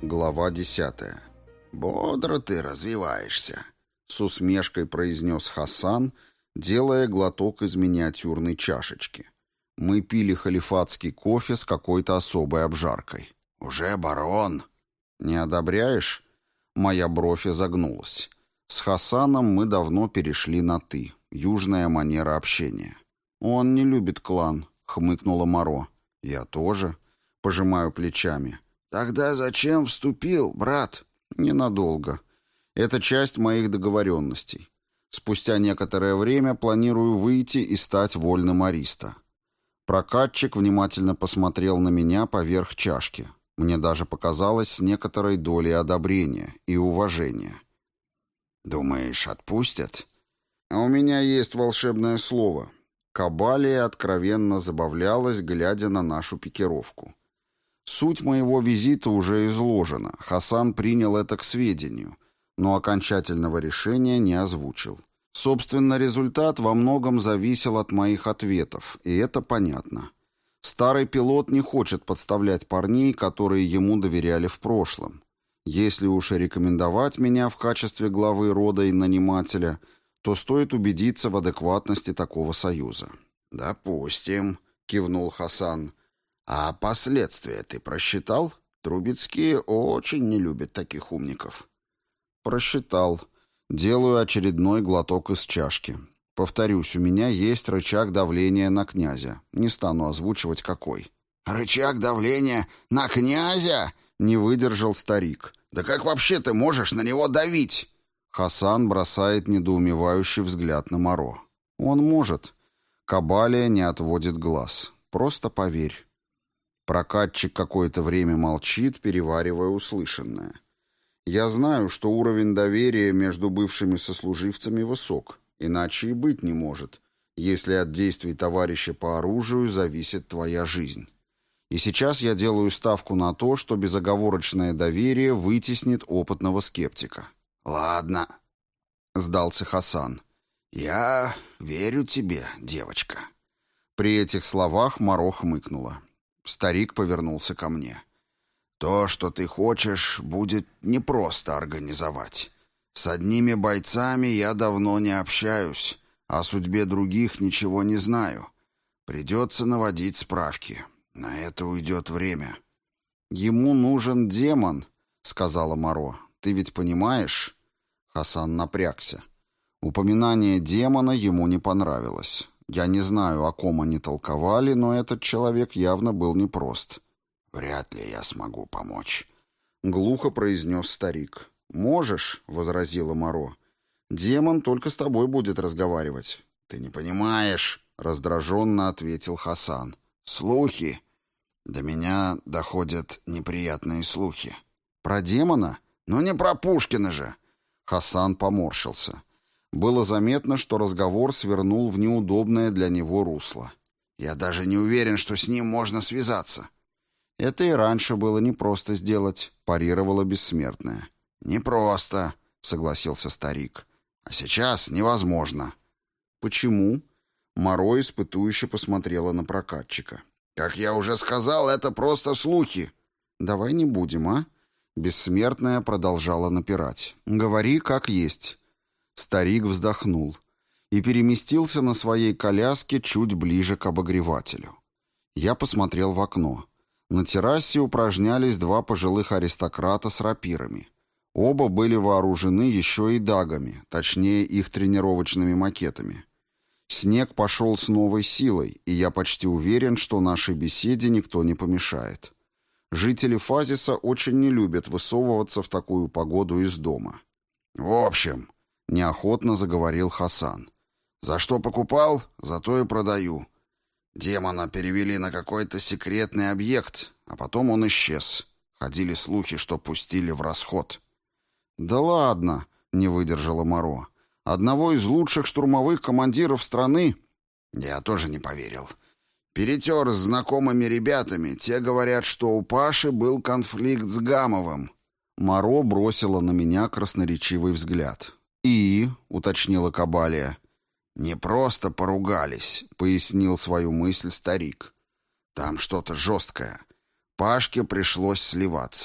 Глава 10. «Бодро ты развиваешься», — с усмешкой произнес Хасан, делая глоток из миниатюрной чашечки. Мы пили халифатский кофе с какой-то особой обжаркой. «Уже барон». «Не одобряешь?» Моя бровь изогнулась. С Хасаном мы давно перешли на «ты». Южная манера общения. «Он не любит клан», — хмыкнула Моро. «Я тоже». Пожимаю плечами. «Тогда зачем вступил, брат?» «Ненадолго. Это часть моих договоренностей. Спустя некоторое время планирую выйти и стать вольным ариста». Прокатчик внимательно посмотрел на меня поверх чашки. Мне даже показалось с некоторой долей одобрения и уважения. «Думаешь, отпустят?» «А у меня есть волшебное слово». Кабалия откровенно забавлялась, глядя на нашу пикировку. Суть моего визита уже изложена. Хасан принял это к сведению, но окончательного решения не озвучил. Собственно, результат во многом зависел от моих ответов, и это понятно. Старый пилот не хочет подставлять парней, которые ему доверяли в прошлом. Если уж и рекомендовать меня в качестве главы рода и нанимателя, то стоит убедиться в адекватности такого союза. «Допустим», — кивнул Хасан. «А последствия ты просчитал? Трубецкие очень не любят таких умников». «Просчитал. Делаю очередной глоток из чашки. Повторюсь, у меня есть рычаг давления на князя. Не стану озвучивать какой». «Рычаг давления на князя?» — не выдержал старик. «Да как вообще ты можешь на него давить?» Хасан бросает недоумевающий взгляд на Моро. «Он может». Кабалия не отводит глаз. «Просто поверь». Прокатчик какое-то время молчит, переваривая услышанное. Я знаю, что уровень доверия между бывшими сослуживцами высок, иначе и быть не может, если от действий товарища по оружию зависит твоя жизнь. И сейчас я делаю ставку на то, что безоговорочное доверие вытеснит опытного скептика. «Ладно», — сдался Хасан. «Я верю тебе, девочка». При этих словах Моро хмыкнула. Старик повернулся ко мне. «То, что ты хочешь, будет непросто организовать. С одними бойцами я давно не общаюсь, о судьбе других ничего не знаю. Придется наводить справки. На это уйдет время». «Ему нужен демон», — сказала Моро. «Ты ведь понимаешь?» Хасан напрягся. Упоминание демона ему не понравилось. Я не знаю, о ком они толковали, но этот человек явно был непрост. «Вряд ли я смогу помочь», — глухо произнес старик. «Можешь», — возразила Моро. «Демон только с тобой будет разговаривать». «Ты не понимаешь», — раздраженно ответил Хасан. «Слухи. До меня доходят неприятные слухи». «Про демона? Ну не про Пушкина же». Хасан поморщился. Было заметно, что разговор свернул в неудобное для него русло. «Я даже не уверен, что с ним можно связаться». «Это и раньше было непросто сделать», — парировала бессмертная. «Непросто», — согласился старик. «А сейчас невозможно». «Почему?» Моро испытующе посмотрела на прокатчика. «Как я уже сказал, это просто слухи». «Давай не будем, а?» Бессмертная продолжала напирать. «Говори, как есть». Старик вздохнул и переместился на своей коляске чуть ближе к обогревателю. Я посмотрел в окно. На террасе упражнялись два пожилых аристократа с рапирами. Оба были вооружены еще и дагами, точнее их тренировочными макетами. Снег пошел с новой силой, и я почти уверен, что нашей беседе никто не помешает. Жители Фазиса очень не любят высовываться в такую погоду из дома. «В общем», — неохотно заговорил Хасан, — «за что покупал, за то и продаю. Демона перевели на какой-то секретный объект, а потом он исчез. Ходили слухи, что пустили в расход». «Да ладно», — не выдержала Моро. «Одного из лучших штурмовых командиров страны...» «Я тоже не поверил. Перетер с знакомыми ребятами. Те говорят, что у Паши был конфликт с Гамовым». Моро бросила на меня красноречивый взгляд. «И?» — уточнила Кабалия. «Не просто поругались», — пояснил свою мысль старик. «Там что-то жесткое. Пашке пришлось сливаться.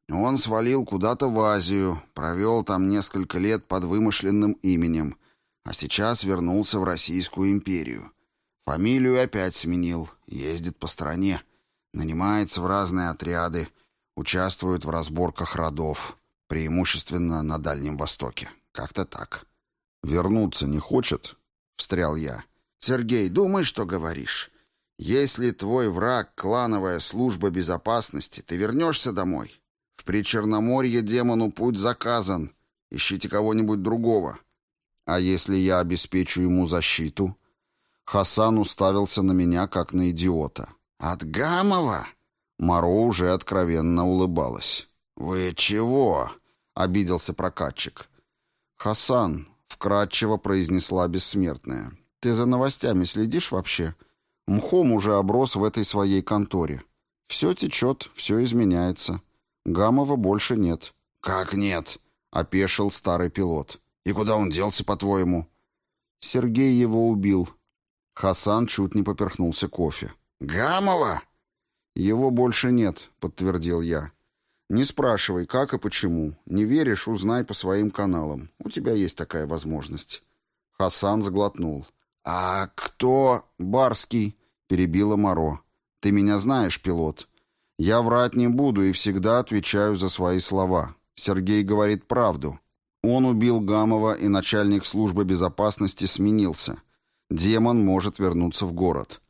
Он свалил куда-то в Азию, провел там несколько лет под вымышленным именем, а сейчас вернулся в Российскую империю. Фамилию опять сменил, ездит по стране, нанимается в разные отряды, участвует в разборках родов, преимущественно на Дальнем Востоке. Как-то так. «Вернуться не хочет?» — встрял я. «Сергей, думай, что говоришь. Если твой враг — клановая служба безопасности, ты вернешься домой. В Причерноморье демону путь заказан. Ищите кого-нибудь другого. А если я обеспечу ему защиту?» Хасан уставился на меня, как на идиота. «От Гамова?» Моро уже откровенно улыбалась. «Вы чего?» — обиделся прокатчик. «Хасан», — вкратчиво произнесла бессмертная, — «ты за новостями следишь вообще? Мхом уже оброс в этой своей конторе. Все течет, все изменяется. Гамова больше нет». «Как нет?» — опешил старый пилот. «И куда он делся, по-твоему?» «Сергей его убил». Хасан чуть не поперхнулся кофе. «Гамова?» «Его больше нет», — подтвердил я. «Не спрашивай, как и почему. Не веришь — узнай по своим каналам. У тебя есть такая возможность». Хасан сглотнул. «А кто?» «Барский», — перебила Моро. «Ты меня знаешь, пилот. Я врать не буду и всегда отвечаю за свои слова. Сергей говорит правду. Он убил Гамова, и начальник службы безопасности сменился. Демон может вернуться в город».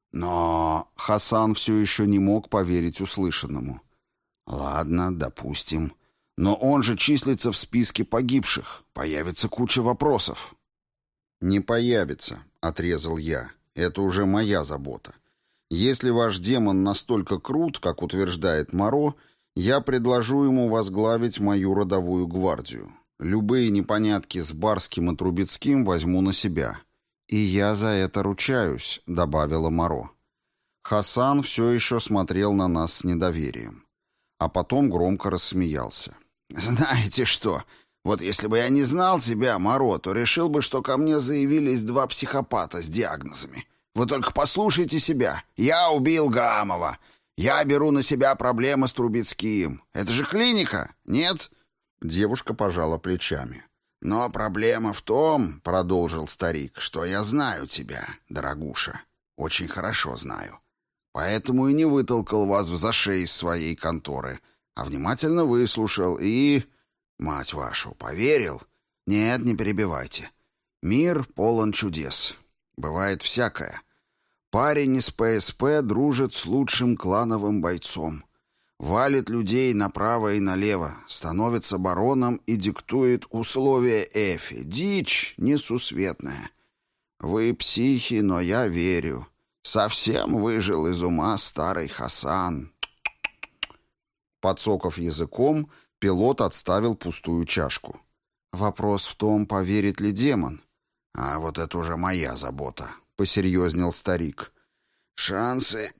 Но Хасан все еще не мог поверить услышанному. «Ладно, допустим. Но он же числится в списке погибших. Появится куча вопросов». «Не появится», — отрезал я. «Это уже моя забота. Если ваш демон настолько крут, как утверждает Моро, я предложу ему возглавить мою родовую гвардию. Любые непонятки с Барским и Трубецким возьму на себя». «И я за это ручаюсь», — добавила Моро. Хасан все еще смотрел на нас с недоверием. А потом громко рассмеялся. «Знаете что, вот если бы я не знал тебя, Моро, то решил бы, что ко мне заявились два психопата с диагнозами. Вы только послушайте себя. Я убил Гамова. Я беру на себя проблемы с Трубецким. Это же клиника, нет?» Девушка пожала плечами. «Но проблема в том, — продолжил старик, — что я знаю тебя, дорогуша. Очень хорошо знаю. Поэтому и не вытолкал вас в зашей из своей конторы, а внимательно выслушал и... Мать вашу, поверил? Нет, не перебивайте. Мир полон чудес. Бывает всякое. Парень из ПСП дружит с лучшим клановым бойцом. Валит людей направо и налево, становится бароном и диктует условия Эфи. Дичь несусветная. Вы психи, но я верю. Совсем выжил из ума старый Хасан. Подсоков языком, пилот отставил пустую чашку. Вопрос в том, поверит ли демон. А вот это уже моя забота, посерьезнел старик. Шансы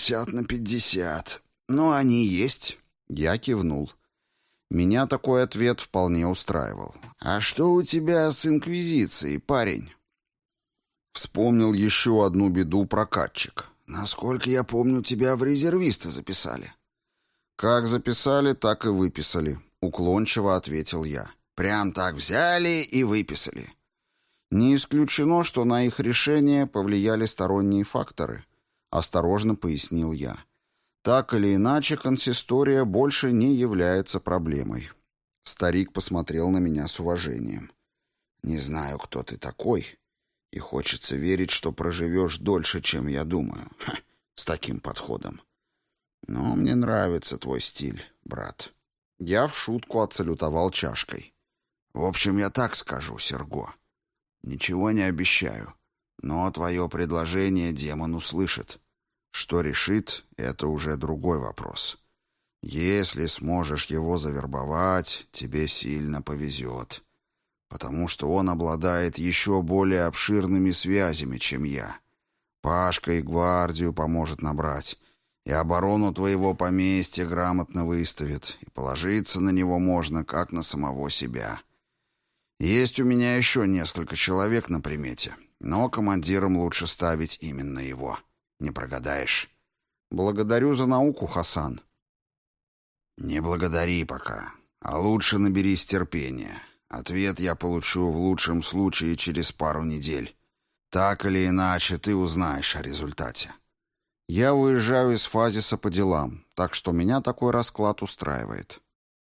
50/50. Но они есть. Я кивнул. Меня такой ответ вполне устраивал. А что у тебя с инквизицией, парень? Вспомнил еще одну беду прокатчик. Насколько я помню, тебя в резервисты записали. Как записали, так и выписали, уклончиво ответил я. Прям так взяли и выписали. Не исключено, что на их решение повлияли сторонние факторы, осторожно пояснил я. Так или иначе, консистория больше не является проблемой. Старик посмотрел на меня с уважением. Не знаю, кто ты такой, и хочется верить, что проживешь дольше, чем я думаю. С таким подходом. Но мне нравится твой стиль, брат. Я в шутку отсалютовал чашкой. В общем, я так скажу, Серго. Ничего не обещаю, но твое предложение демон услышит. Что решит, это уже другой вопрос. Если сможешь его завербовать, тебе сильно повезет. Потому что он обладает еще более обширными связями, чем я. Пашка и гвардию поможет набрать, и оборону твоего поместья грамотно выставит, и положиться на него можно, как на самого себя. Есть у меня еще несколько человек на примете, но командиром лучше ставить именно его. Не прогадаешь. Благодарю за науку, Хасан. «Не благодари пока, а лучше наберись терпения. Ответ я получу в лучшем случае через пару недель. Так или иначе, ты узнаешь о результате». Я уезжаю из Фазиса по делам, так что меня такой расклад устраивает.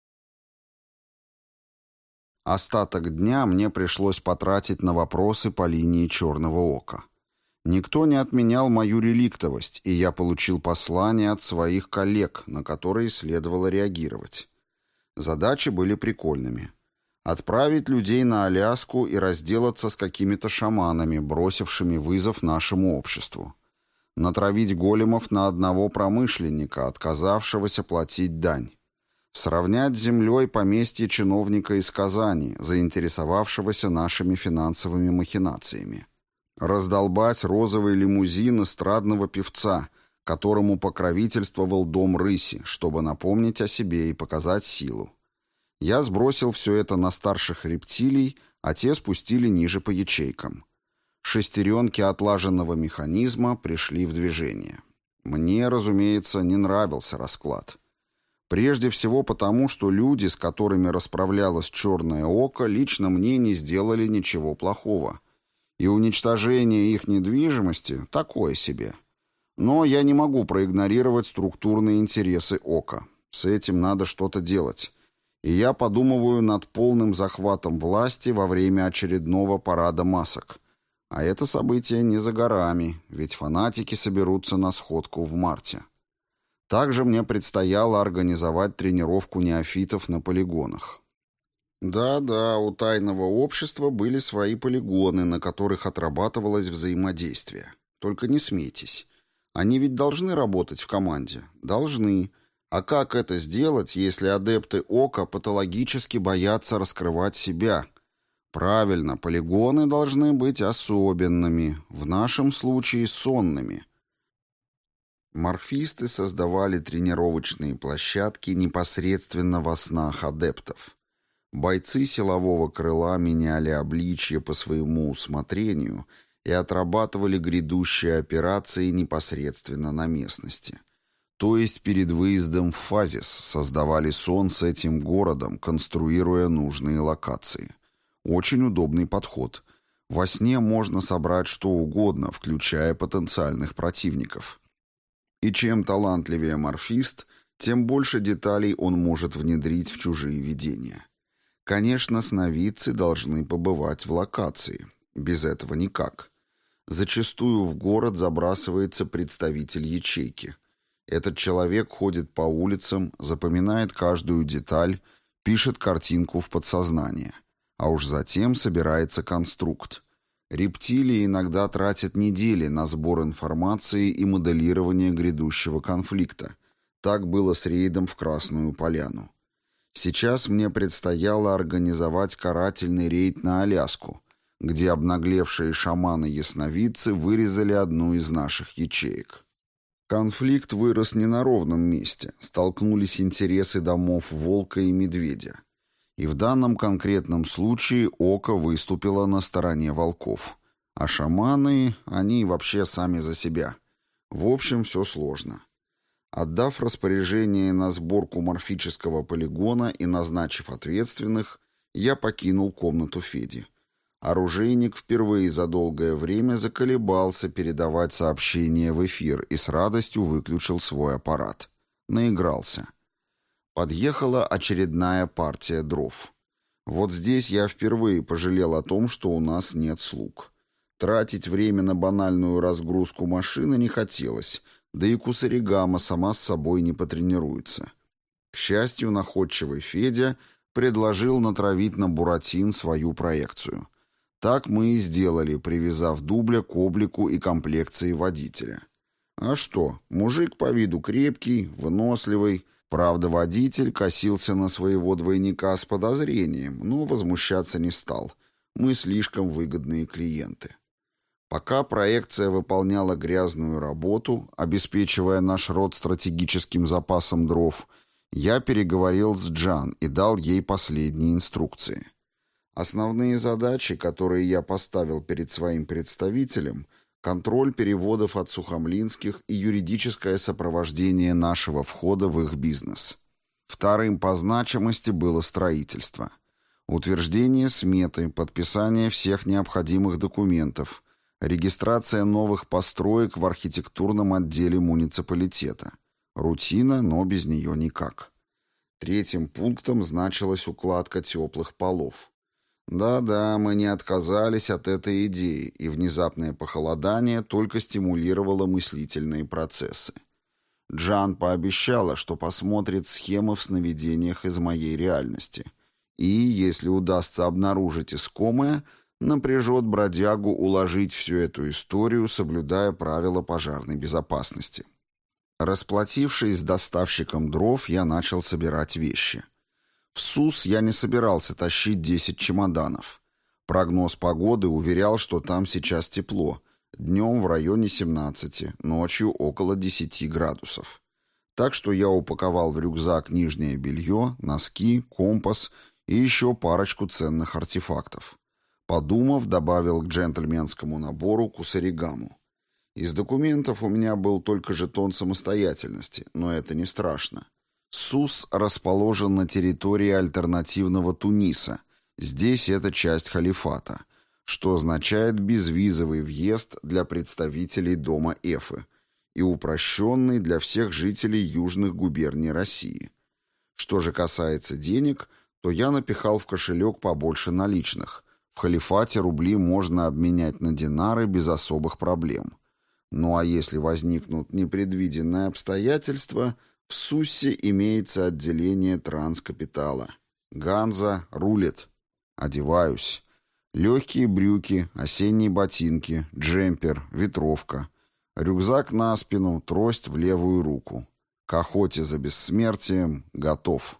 Остаток дня мне пришлось потратить на вопросы по линии Черного Ока. Никто не отменял мою реликтовость, и я получил послания от своих коллег, на которые следовало реагировать. Задачи были прикольными. Отправить людей на Аляску и разделаться с какими-то шаманами, бросившими вызов нашему обществу. Натравить големов на одного промышленника, отказавшегося платить дань. Сравнять с землей поместье чиновника из Казани, заинтересовавшегося нашими финансовыми махинациями. Раздолбать розовый лимузин эстрадного певца, которому покровительствовал дом рыси, чтобы напомнить о себе и показать силу. Я сбросил все это на старших рептилий, а те спустили ниже по ячейкам. Шестеренки отлаженного механизма пришли в движение. Мне, разумеется, не нравился расклад. Прежде всего потому, что люди, с которыми расправлялось Черное Око, лично мне не сделали ничего плохого. И уничтожение их недвижимости – такое себе. Но я не могу проигнорировать структурные интересы Ока. С этим надо что-то делать. И я подумываю над полным захватом власти во время очередного парада масок. А это событие не за горами, ведь фанатики соберутся на сходку в марте. Также мне предстояло организовать тренировку неофитов на полигонах. Да-да, у тайного общества были свои полигоны, на которых отрабатывалось взаимодействие. Только не смейтесь. Они ведь должны работать в команде. Должны. А как это сделать, если адепты Ока патологически боятся раскрывать себя? Правильно, полигоны должны быть особенными, в нашем случае сонными. Морфисты создавали тренировочные площадки непосредственно во снах адептов. Бойцы силового крыла меняли обличье по своему усмотрению и отрабатывали грядущие операции непосредственно на местности. То есть перед выездом в Фазис создавали сон с этим городом, конструируя нужные локации. Очень удобный подход. Во сне можно собрать что угодно, включая потенциальных противников. И чем талантливее морфист, тем больше деталей он может внедрить в чужие видения. Конечно, сновидцы должны побывать в локации. Без этого никак. Зачастую в город забрасывается представитель ячейки. Этот человек ходит по улицам, запоминает каждую деталь, пишет картинку в подсознание. А уж затем собирается конструкт. Рептилии иногда тратят недели на сбор информации и моделирование грядущего конфликта. Так было с рейдом в Красную Поляну. Сейчас мне предстояло организовать карательный рейд на Аляску, где обнаглевшие шаманы-ясновидцы вырезали одну из наших ячеек. Конфликт вырос не на ровном месте, столкнулись интересы домов Волка и Медведя. И в данном конкретном случае Око выступило на стороне волков. А шаманы, они вообще сами за себя. В общем, все сложно. Отдав распоряжение на сборку морфического полигона и назначив ответственных, я покинул комнату Феди. Оружейник впервые за долгое время заколебался передавать сообщения в эфир и с радостью выключил свой аппарат. Наигрался. Подъехала очередная партия дров. Вот здесь я впервые пожалел о том, что у нас нет слуг. Тратить время на банальную разгрузку машины не хотелось, да и Кусаригама сама с собой не потренируется. К счастью, находчивый Федя предложил натравить на Буратин свою проекцию. Так мы и сделали, привязав дубля к облику и комплекции водителя. А что, мужик по виду крепкий, выносливый. Правда, водитель косился на своего двойника с подозрением, но возмущаться не стал. Мы слишком выгодные клиенты. Пока проекция выполняла грязную работу, обеспечивая наш род стратегическим запасом дров, я переговорил с Джан и дал ей последние инструкции. Основные задачи, которые я поставил перед своим представителем – контроль переводов от сухомлинских и юридическое сопровождение нашего входа в их бизнес. Вторым по значимости было строительство. Утверждение сметы, подписание всех необходимых документов, регистрация новых построек в архитектурном отделе муниципалитета. Рутина, но без нее никак. Третьим пунктом значилась укладка теплых полов. Да-да, мы не отказались от этой идеи, и внезапное похолодание только стимулировало мыслительные процессы. Джан пообещала, что посмотрит схемы в сновидениях из моей реальности. И, если удастся обнаружить искомое, напряжет бродягу уложить всю эту историю, соблюдая правила пожарной безопасности. Расплатившись с доставщиком дров, я начал собирать вещи. В СУС я не собирался тащить 10 чемоданов. Прогноз погоды уверял, что там сейчас тепло. Днем в районе 17, ночью около 10 градусов. Так что я упаковал в рюкзак нижнее белье, носки, компас и еще парочку ценных артефактов. Подумав, добавил к джентльменскому набору кусаригаму. Из документов у меня был только жетон самостоятельности, но это не страшно. СУС расположен на территории альтернативного Туниса. Здесь это часть халифата, что означает безвизовый въезд для представителей дома Эфы и упрощенный для всех жителей южных губерний России. Что же касается денег, то я напихал в кошелек побольше наличных. В халифате рубли можно обменять на динары без особых проблем. Ну а если возникнут непредвиденные обстоятельства, в СУСе имеется отделение транскапитала. Ганза рулит. Одеваюсь. Легкие брюки, осенние ботинки, джемпер, ветровка. Рюкзак на спину, трость в левую руку. К охоте за бессмертием готов.